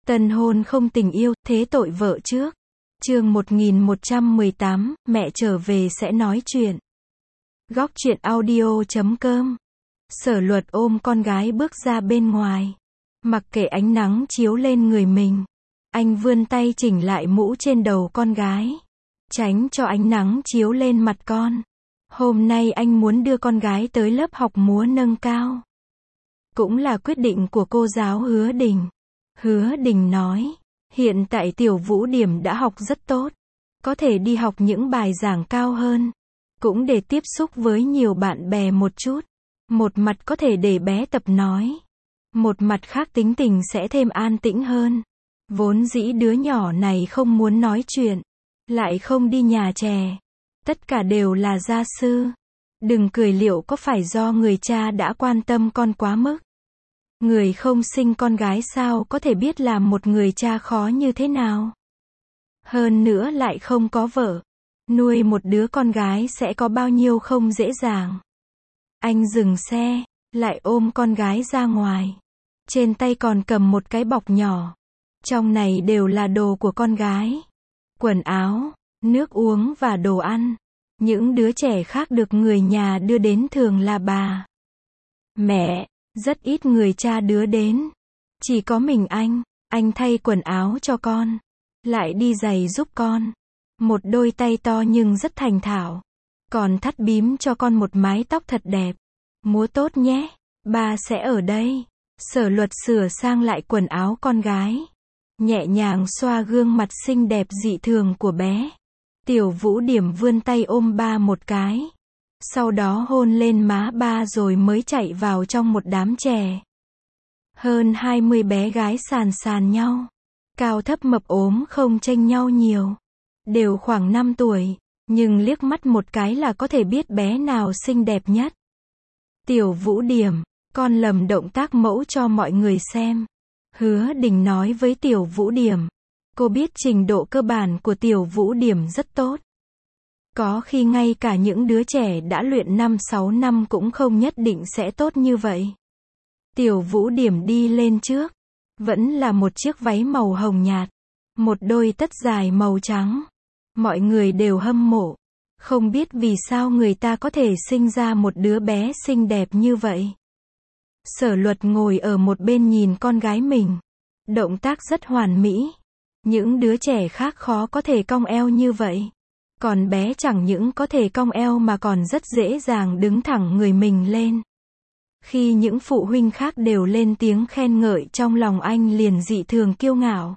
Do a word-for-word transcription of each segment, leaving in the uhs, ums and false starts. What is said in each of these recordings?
Tân hôn không tình yêu, thế tội vợ trước. Chương một nghìn một trăm mười tám, mẹ trở về sẽ nói chuyện. Góc truyện audio chấm com. Sở Luật ôm con gái bước ra bên ngoài. Mặc kệ ánh nắng chiếu lên người mình, anh vươn tay chỉnh lại mũ trên đầu con gái, tránh cho ánh nắng chiếu lên mặt con. Hôm nay anh muốn đưa con gái tới lớp học múa nâng cao. Cũng là quyết định của cô giáo Hứa Đình. Hứa Đình nói, hiện tại Tiểu Vũ điểm đã học rất tốt, có thể đi học những bài giảng cao hơn, cũng để tiếp xúc với nhiều bạn bè một chút. Một mặt có thể để bé tập nói, một mặt khác tính tình sẽ thêm an tĩnh hơn. Vốn dĩ đứa nhỏ này không muốn nói chuyện, lại không đi nhà trẻ, tất cả đều là gia sư. Đừng cười, liệu có phải do người cha đã quan tâm con quá mức? Người không sinh con gái sao có thể biết làm một người cha khó như thế nào? Hơn nữa lại không có vợ, nuôi một đứa con gái sẽ có bao nhiêu không dễ dàng. Anh dừng xe, lại ôm con gái ra ngoài. Trên tay còn cầm một cái bọc nhỏ. Trong này đều là đồ của con gái. Quần áo, nước uống và đồ ăn. Những đứa trẻ khác được người nhà đưa đến thường là bà, mẹ, rất ít người cha đưa đến. Chỉ có mình anh, anh thay quần áo cho con, lại đi giày giúp con. Một đôi tay to nhưng rất thành thạo. Còn thắt bím cho con một mái tóc thật đẹp. Múa tốt nhé, ba sẽ ở đây. Sở Luật sửa sang lại quần áo con gái, nhẹ nhàng xoa gương mặt xinh đẹp dị thường của bé. Tiểu Vũ điểm vươn tay ôm ba một cái, sau đó hôn lên má ba rồi mới chạy vào trong một đám trẻ. Hơn hai mươi bé gái sàn sàn nhau, cao thấp mập ốm không chênh nhau nhiều, đều khoảng năm tuổi, nhưng liếc mắt một cái là có thể biết bé nào xinh đẹp nhất. Tiểu Vũ điểm, con làm động tác mẫu cho mọi người xem. Hứa Đình nói với Tiểu Vũ điểm. Cô biết trình độ cơ bản của Tiểu Vũ điểm rất tốt. Có khi ngay cả những đứa trẻ đã luyện năm sáu năm cũng không nhất định sẽ tốt như vậy. Tiểu Vũ điểm đi lên trước. Vẫn là một chiếc váy màu hồng nhạt, một đôi tất dài màu trắng. Mọi người đều hâm mộ. Không biết vì sao người ta có thể sinh ra một đứa bé xinh đẹp như vậy. Sở Luật ngồi ở một bên nhìn con gái mình. Động tác rất hoàn mỹ. Những đứa trẻ khác khó có thể cong eo như vậy. Còn bé chẳng những có thể cong eo mà còn rất dễ dàng đứng thẳng người mình lên. Khi những phụ huynh khác đều lên tiếng khen ngợi, trong lòng anh liền dị thường kiêu ngạo.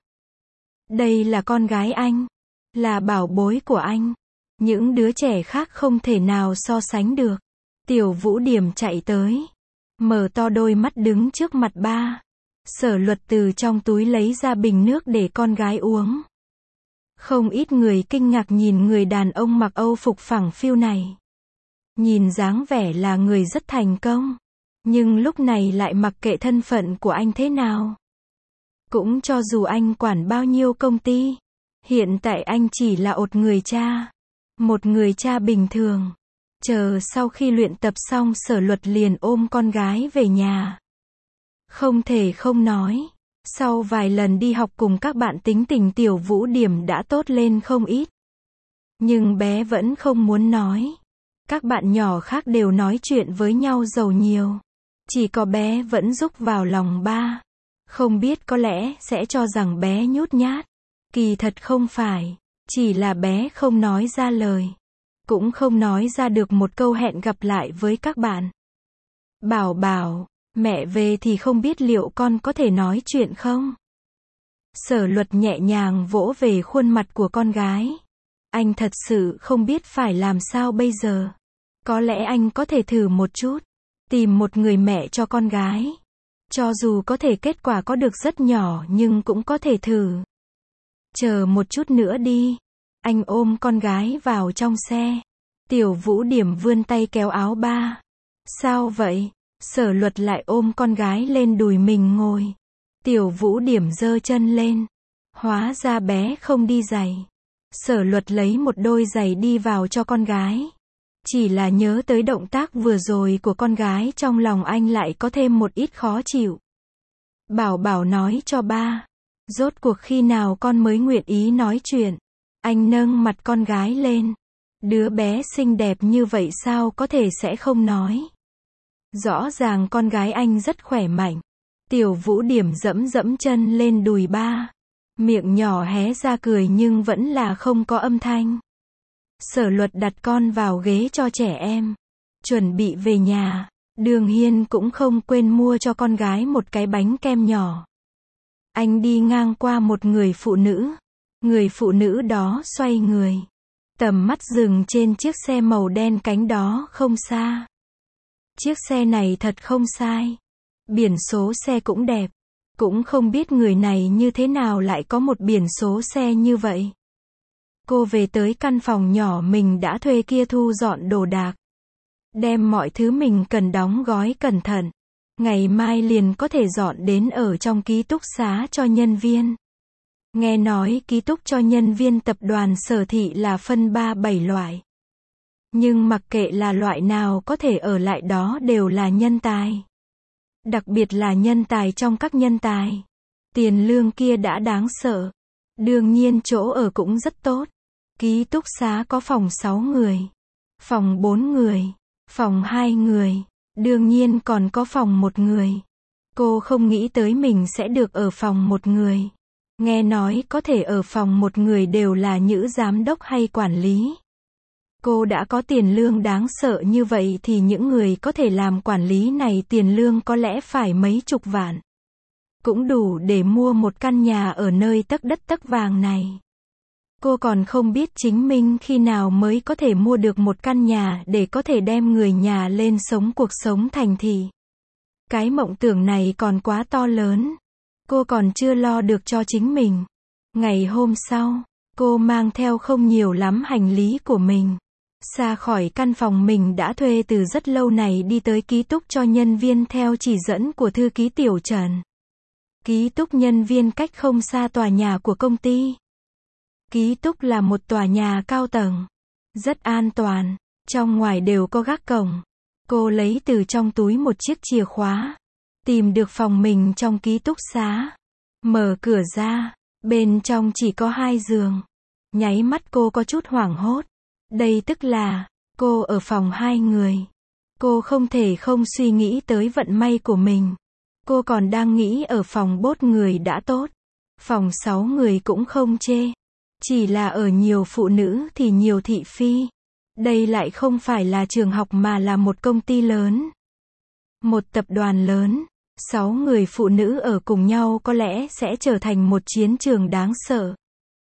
Đây là con gái anh, là bảo bối của anh. Những đứa trẻ khác không thể nào so sánh được. Tiểu Vũ điểm chạy tới, mở to đôi mắt đứng trước mặt ba. Sở Luật từ trong túi lấy ra bình nước để con gái uống. Không ít người kinh ngạc nhìn người đàn ông mặc Âu phục phẳng phiu này. Nhìn dáng vẻ là người rất thành công, nhưng lúc này lại mặc kệ thân phận của anh thế nào. Cũng cho dù anh quản bao nhiêu công ty, hiện tại anh chỉ là một người cha. Một người cha bình thường. Chờ sau khi luyện tập xong, Sở Luật liền ôm con gái về nhà. Không thể không nói, sau vài lần đi học cùng các bạn, tính tình Tiểu Vũ điểm đã tốt lên không ít. Nhưng bé vẫn không muốn nói. Các bạn nhỏ khác đều nói chuyện với nhau giàu nhiều. Chỉ có bé vẫn rúc vào lòng ba. Không biết, có lẽ sẽ cho rằng bé nhút nhát. Kỳ thật không phải, chỉ là bé không nói ra lời. Cũng không nói ra được một câu hẹn gặp lại với các bạn. Bảo bảo, mẹ về thì không biết liệu con có thể nói chuyện không? Sở Luật nhẹ nhàng vỗ về khuôn mặt của con gái. Anh thật sự không biết phải làm sao bây giờ. Có lẽ anh có thể thử một chút, tìm một người mẹ cho con gái. Cho dù có thể kết quả có được rất nhỏ nhưng cũng có thể thử. Chờ một chút nữa đi. Anh ôm con gái vào trong xe. Tiểu Vũ điểm vươn tay kéo áo ba. Sao vậy? Sở Luật lại ôm con gái lên đùi mình ngồi. Tiểu Vũ điểm giơ chân lên. Hóa ra bé không đi giày. Sở Luật lấy một đôi giày đi vào cho con gái. Chỉ là nhớ tới động tác vừa rồi của con gái, trong lòng anh lại có thêm một ít khó chịu. Bảo bảo nói cho ba. Rốt cuộc khi nào con mới nguyện ý nói chuyện? Anh nâng mặt con gái lên. Đứa bé xinh đẹp như vậy sao có thể sẽ không nói? Rõ ràng con gái anh rất khỏe mạnh. Tiểu Vũ Điểm dẫm dẫm chân lên đùi ba. Miệng nhỏ hé ra cười nhưng vẫn là không có âm thanh. Sở Luật đặt con vào ghế cho trẻ em. Chuẩn bị về nhà. Đường Hiên cũng không quên mua cho con gái một cái bánh kem nhỏ. Anh đi ngang qua một người phụ nữ. Người phụ nữ đó xoay người. Tầm mắt dừng trên chiếc xe màu đen cánh đó không xa. Chiếc xe này thật không sai. Biển số xe cũng đẹp. Cũng không biết người này như thế nào lại có một biển số xe như vậy. Cô về tới căn phòng nhỏ mình đã thuê kia thu dọn đồ đạc. Đem mọi thứ mình cần đóng gói cẩn thận. Ngày mai liền có thể dọn đến ở trong ký túc xá cho nhân viên. Nghe nói ký túc cho nhân viên tập đoàn Sở Thị là phân ba bảy loại. Nhưng mặc kệ là loại nào có thể ở lại đó đều là nhân tài. Đặc biệt là nhân tài trong các nhân tài. Tiền lương kia đã đáng sợ. Đương nhiên chỗ ở cũng rất tốt. Ký túc xá có phòng sáu người. Phòng bốn người. Phòng hai người. Đương nhiên còn có phòng một người. Cô không nghĩ tới mình sẽ được ở phòng một người. Nghe nói có thể ở phòng một người đều là nữ giám đốc hay quản lý. Cô đã có tiền lương đáng sợ như vậy thì những người có thể làm quản lý này tiền lương có lẽ phải mấy chục vạn. Cũng đủ để mua một căn nhà ở nơi tấc đất tấc vàng này. Cô còn không biết chính mình khi nào mới có thể mua được một căn nhà để có thể đem người nhà lên sống cuộc sống thành thị. Cái mộng tưởng này còn quá to lớn. Cô còn chưa lo được cho chính mình. Ngày hôm sau, cô mang theo không nhiều lắm hành lý của mình. Xa khỏi căn phòng mình đã thuê từ rất lâu này đi tới ký túc cho nhân viên theo chỉ dẫn của thư ký Tiểu Trần. Ký túc nhân viên cách không xa tòa nhà của công ty. Ký túc là một tòa nhà cao tầng. Rất an toàn. Trong ngoài đều có gác cổng. Cô lấy từ trong túi một chiếc chìa khóa. Tìm được phòng mình trong ký túc xá. Mở cửa ra. Bên trong chỉ có hai giường. Nháy mắt cô có chút hoảng hốt. Đây tức là, cô ở phòng hai người. Cô không thể không suy nghĩ tới vận may của mình. Cô còn đang nghĩ ở phòng bốt người đã tốt. Phòng sáu người cũng không chê. Chỉ là ở nhiều phụ nữ thì nhiều thị phi. Đây lại không phải là trường học mà là một công ty lớn. Một tập đoàn lớn. Sáu người phụ nữ ở cùng nhau có lẽ sẽ trở thành một chiến trường đáng sợ.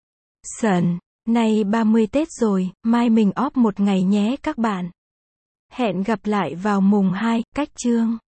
Sần, nay ba mươi Tết rồi, mai mình off một ngày nhé các bạn. Hẹn gặp lại vào mùng hai, cách chương.